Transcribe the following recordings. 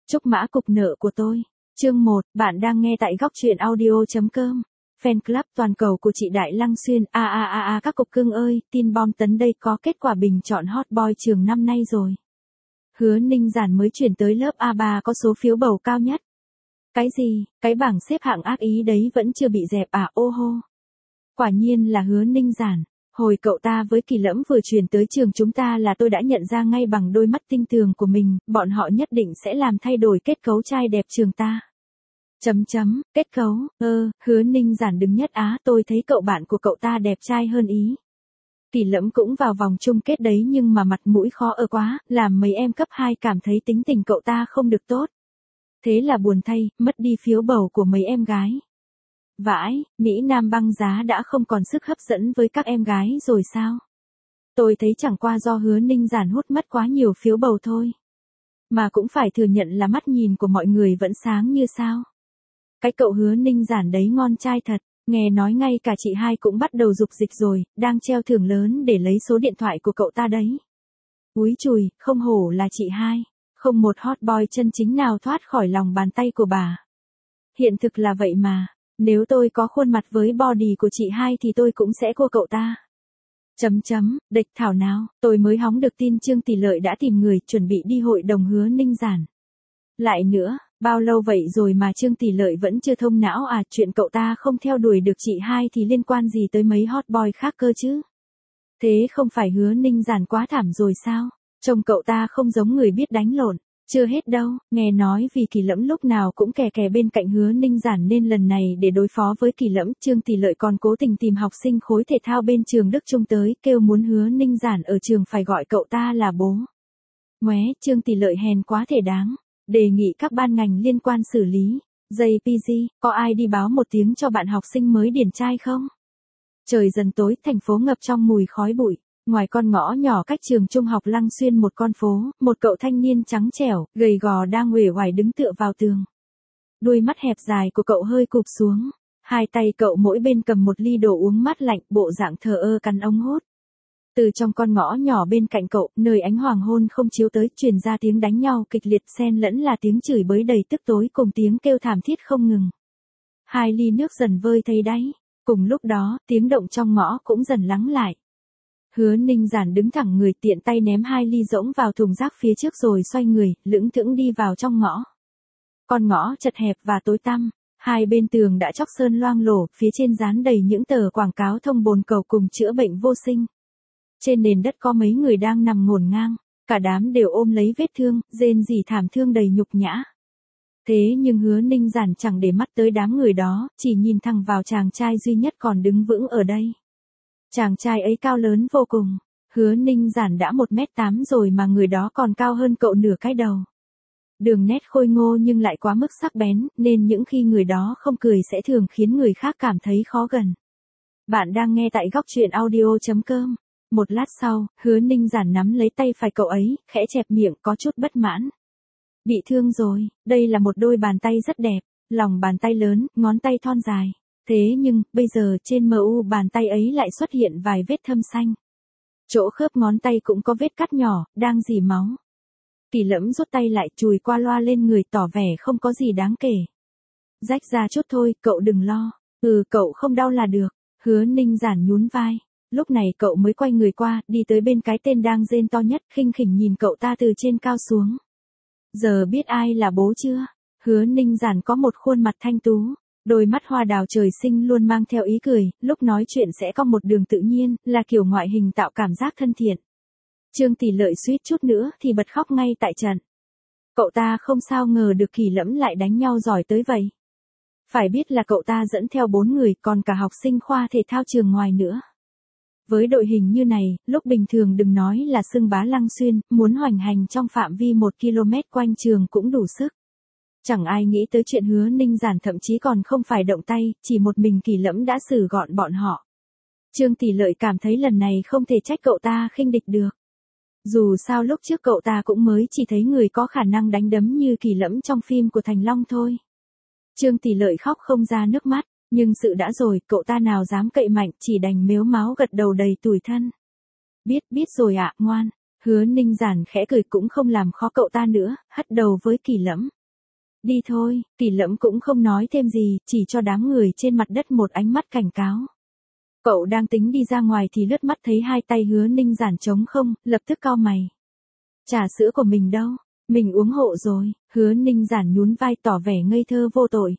Trúc mã cục nợ của tôi. Chương 1, bạn đang nghe tại góc truyện audio.com. Fan club toàn cầu của chị Đại Lăng Xuyên. Các cục cưng ơi, tin bom tấn đây có kết quả bình chọn hot boy trường năm nay rồi. Hứa Ninh Giản mới chuyển tới lớp A3 có số phiếu bầu cao nhất. Cái gì, cái bảng xếp hạng ác ý đấy vẫn chưa bị dẹp à, ô hô. Quả nhiên là Hứa Ninh Giản. Hồi cậu ta với Kỳ Lẫm vừa chuyển tới trường chúng ta là tôi đã nhận ra ngay bằng đôi mắt tinh tường của mình, bọn họ nhất định sẽ làm thay đổi kết cấu trai đẹp trường ta. Kết cấu, Hứa Ninh Giản đứng nhất á, tôi thấy cậu bạn của cậu ta đẹp trai hơn ý. Kỳ Lẫm cũng vào vòng chung kết đấy nhưng mà mặt mũi khó ở quá, làm mấy em cấp 2 cảm thấy tính tình cậu ta không được tốt. Thế là buồn thay, mất đi phiếu bầu của mấy em gái. Vãi, Mỹ Nam băng giá đã không còn sức hấp dẫn với các em gái rồi sao? Tôi thấy chẳng qua do Hứa Ninh Giản hút mất quá nhiều phiếu bầu thôi. Mà cũng phải thừa nhận là mắt nhìn của mọi người vẫn sáng như sao. Cái cậu Hứa Ninh Giản đấy ngon trai thật, nghe nói ngay cả chị hai cũng bắt đầu dục dịch rồi, đang treo thưởng lớn để lấy số điện thoại của cậu ta đấy. Úi chùi, không hổ là chị hai, không một hot boy chân chính nào thoát khỏi lòng bàn tay của bà. Hiện thực là vậy mà. Nếu tôi có khuôn mặt với body của chị hai thì tôi cũng sẽ cua cậu ta. Địch thảo nào, tôi mới hóng được tin Trương Tỷ Lợi đã tìm người chuẩn bị đi hội đồng Hứa Ninh Giản. Lại nữa, bao lâu vậy rồi mà Trương Tỷ Lợi vẫn chưa thông não à, chuyện cậu ta không theo đuổi được chị hai thì liên quan gì tới mấy hot boy khác cơ chứ? Thế không phải Hứa Ninh Giản quá thảm rồi sao? Trông cậu ta không giống người biết đánh lộn. Chưa hết đâu, nghe nói vì Kỳ Lẫm lúc nào cũng kè kè bên cạnh Hứa Ninh Giản nên lần này để đối phó với Kỳ Lẫm, Trương Tỷ Lợi còn cố tình tìm học sinh khối thể thao bên trường Đức Trung tới, kêu muốn Hứa Ninh Giản ở trường phải gọi cậu ta là bố. Ngoé, Trương Tỷ Lợi hèn quá thể đáng, đề nghị các ban ngành liên quan xử lý. JPG, có ai đi báo một tiếng cho bạn học sinh mới điển trai không? Trời dần tối, thành phố ngập trong mùi khói bụi. Ngoài con ngõ nhỏ cách trường trung học Lăng Xuyên một con phố, một cậu thanh niên trắng trẻo, gầy gò đang uể oải đứng tựa vào tường. Đuôi mắt hẹp dài của cậu hơi cụp xuống, hai tay cậu mỗi bên cầm một ly đồ uống mát lạnh, bộ dạng thờ ơ cắn ống hút. Từ trong con ngõ nhỏ bên cạnh cậu, nơi ánh hoàng hôn không chiếu tới, truyền ra tiếng đánh nhau kịch liệt xen lẫn là tiếng chửi bới đầy tức tối cùng tiếng kêu thảm thiết không ngừng. Hai ly nước dần vơi thấy đáy, cùng lúc đó, tiếng động trong ngõ cũng dần lắng lại. Hứa Ninh Giản đứng thẳng người, tiện tay ném hai ly rỗng vào thùng rác phía trước rồi xoay người, lững thững đi vào trong ngõ. Con ngõ chật hẹp và tối tăm, hai bên tường đã chóc sơn loang lổ, phía trên dán đầy những tờ quảng cáo thông bồn cầu cùng chữa bệnh vô sinh. Trên nền đất có mấy người đang nằm ngổn ngang, cả đám đều ôm lấy vết thương, rên rỉ thảm thương đầy nhục nhã. Thế nhưng Hứa Ninh Giản chẳng để mắt tới đám người đó, chỉ nhìn thẳng vào chàng trai duy nhất còn đứng vững ở đây. Chàng trai ấy cao lớn vô cùng, Hứa Ninh Giản đã 1m8 rồi mà người đó còn cao hơn cậu nửa cái đầu. Đường nét khôi ngô nhưng lại quá mức sắc bén, nên những khi người đó không cười sẽ thường khiến người khác cảm thấy khó gần. Bạn đang nghe tại góc truyện audio.com. Một lát sau, Hứa Ninh Giản nắm lấy tay phải cậu ấy, khẽ chẹp miệng có chút bất mãn. Bị thương rồi, đây là một đôi bàn tay rất đẹp, lòng bàn tay lớn, ngón tay thon dài. Thế nhưng, bây giờ trên mu bàn tay ấy lại xuất hiện vài vết thâm xanh. Chỗ khớp ngón tay cũng có vết cắt nhỏ, đang rỉ máu. Kỳ Lẫm rút tay lại chùi qua loa lên người tỏ vẻ không có gì đáng kể. Rách ra chút thôi, cậu đừng lo. Cậu không đau là được. Hứa Ninh Giản nhún vai. Lúc này cậu mới quay người qua, đi tới bên cái tên đang rên to nhất, khinh khỉnh nhìn cậu ta từ trên cao xuống. Giờ biết ai là bố chưa? Hứa Ninh Giản có một khuôn mặt thanh tú. Đôi mắt hoa đào trời sinh luôn mang theo ý cười, lúc nói chuyện sẽ có một đường tự nhiên, là kiểu ngoại hình tạo cảm giác thân thiện. Trương Tỷ Lợi suýt chút nữa thì bật khóc ngay tại trận. Cậu ta không sao ngờ được Kỳ Lẫm lại đánh nhau giỏi tới vậy. Phải biết là cậu ta dẫn theo 4 người, còn cả học sinh khoa thể thao trường ngoài nữa. Với đội hình như này, lúc bình thường đừng nói là xưng bá Lăng Xuyên, muốn hoành hành trong phạm vi 1 km quanh trường cũng đủ sức. Chẳng ai nghĩ tới chuyện Hứa Ninh Giản thậm chí còn không phải động tay, chỉ một mình Kỳ Lẫm đã xử gọn bọn họ. Trương Tỷ Lợi cảm thấy lần này không thể trách cậu ta khinh địch được. Dù sao lúc trước cậu ta cũng mới chỉ thấy người có khả năng đánh đấm như Kỳ Lẫm trong phim của Thành Long thôi. Trương Tỷ Lợi khóc không ra nước mắt, nhưng sự đã rồi, cậu ta nào dám cậy mạnh, chỉ đành mếu máo gật đầu đầy tủi thân. Biết rồi ạ, ngoan. Hứa Ninh Giản khẽ cười cũng không làm khó cậu ta nữa, hất đầu với Kỳ Lẫm. Đi thôi, Kỳ Lẫm cũng không nói thêm gì, chỉ cho đám người trên mặt đất một ánh mắt cảnh cáo. Cậu đang tính đi ra ngoài thì lướt mắt thấy hai tay Hứa Ninh Giản trống không, lập tức cau mày. Trà sữa của mình đâu? Mình uống hộ rồi. Hứa Ninh Giản nhún vai tỏ vẻ ngây thơ vô tội.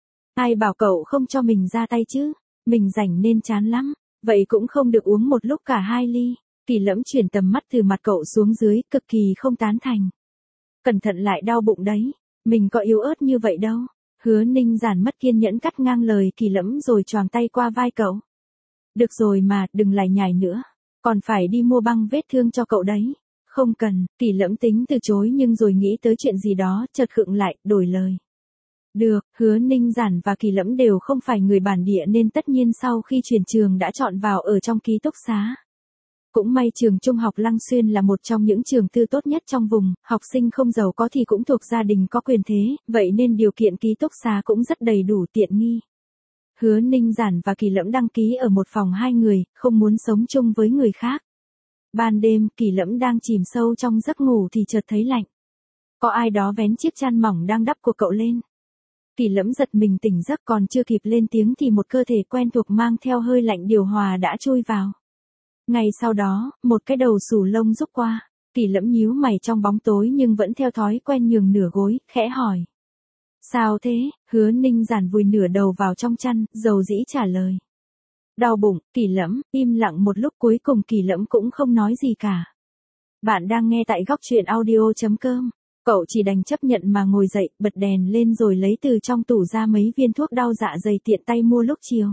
Ai bảo cậu không cho mình ra tay chứ? Mình rảnh nên chán lắm. Vậy cũng không được uống một lúc cả 2 ly. Kỳ Lẫm chuyển tầm mắt từ mặt cậu xuống dưới, cực kỳ không tán thành. Cẩn thận lại đau bụng đấy. Mình có yếu ớt như vậy đâu. Hứa Ninh Giản mất kiên nhẫn cắt ngang lời Kỳ Lẫm rồi choàng tay qua vai cậu. Được rồi mà, đừng lải nhải nữa. Còn phải đi mua băng vết thương cho cậu đấy. Không cần, Kỳ Lẫm tính từ chối nhưng rồi nghĩ tới chuyện gì đó, chợt khựng lại, đổi lời. Được, Hứa Ninh Giản và Kỳ Lẫm đều không phải người bản địa nên tất nhiên sau khi chuyển trường đã chọn vào ở trong ký túc xá. Cũng may trường trung học Lăng Xuyên là một trong những trường tư tốt nhất trong vùng, học sinh không giàu có thì cũng thuộc gia đình có quyền thế, vậy nên điều kiện ký túc xá cũng rất đầy đủ tiện nghi. Hứa Ninh Giản và Kỳ Lẫm đăng ký ở một phòng 2 người, không muốn sống chung với người khác. Ban đêm, Kỳ Lẫm đang chìm sâu trong giấc ngủ thì chợt thấy lạnh. Có ai đó vén chiếc chăn mỏng đang đắp của cậu lên. Kỳ Lẫm giật mình tỉnh giấc, còn chưa kịp lên tiếng thì một cơ thể quen thuộc mang theo hơi lạnh điều hòa đã chui vào. Ngay sau đó, một cái đầu xù lông rúc qua. Kỳ Lẫm nhíu mày trong bóng tối nhưng vẫn theo thói quen nhường nửa gối, khẽ hỏi. Sao thế? Hứa Ninh Giản vùi nửa đầu vào trong chăn, dầu dĩ trả lời. Đau bụng. Kỳ Lẫm im lặng một lúc, cuối cùng Kỳ Lẫm cũng không nói gì cả. Bạn đang nghe tại góc truyện audio.com. Cậu chỉ đành chấp nhận mà ngồi dậy, bật đèn lên rồi lấy từ trong tủ ra mấy viên thuốc đau dạ dày tiện tay mua lúc chiều.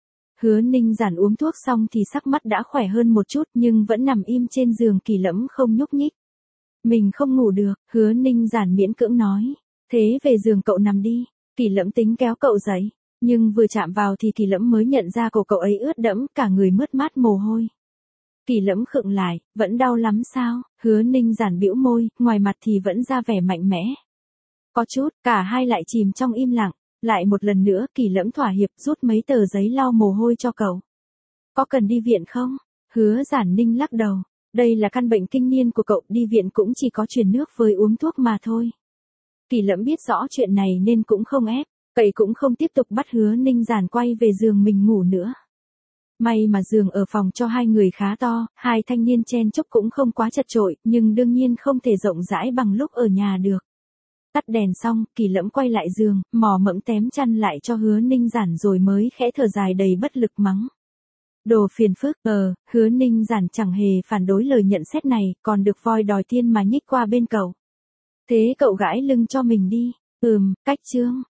Hứa Ninh Giản uống thuốc xong thì sắc mắt đã khỏe hơn một chút nhưng vẫn nằm im trên giường. Kỳ Lẫm không nhúc nhích. Mình không ngủ được, Hứa Ninh Giản miễn cưỡng nói. Thế về giường cậu nằm đi. Kỳ Lẫm tính kéo cậu dậy. Nhưng vừa chạm vào thì Kỳ Lẫm mới nhận ra cổ cậu ấy ướt đẫm, cả người mướt mát mồ hôi. Kỳ Lẫm khựng lại, vẫn đau lắm sao? Hứa Ninh Giản bĩu môi, ngoài mặt thì vẫn ra vẻ mạnh mẽ. Có chút, cả hai lại chìm trong im lặng. Lại một lần nữa, Kỳ Lẫm thỏa hiệp rút mấy tờ giấy lau mồ hôi cho cậu. Có cần đi viện không? Hứa Giản Ninh lắc đầu. Đây là căn bệnh kinh niên của cậu, đi viện cũng chỉ có truyền nước với uống thuốc mà thôi. Kỳ Lẫm biết rõ chuyện này nên cũng không ép. Cậy cũng không tiếp tục bắt Hứa Ninh Giản quay về giường mình ngủ nữa. May mà giường ở phòng cho 2 người khá to, 2 thanh niên chen chúc cũng không quá chật chội, nhưng đương nhiên không thể rộng rãi bằng lúc ở nhà được. Tắt đèn xong, Kỳ Lẫm quay lại giường, mò mẫm tém chăn lại cho Hứa Ninh Giản rồi mới khẽ thở dài đầy bất lực mắng. Đồ phiền phức. Hứa Ninh Giản chẳng hề phản đối lời nhận xét này, còn được voi đòi tiên mà nhích qua bên cậu. Thế cậu gãi lưng cho mình đi. Cách chương.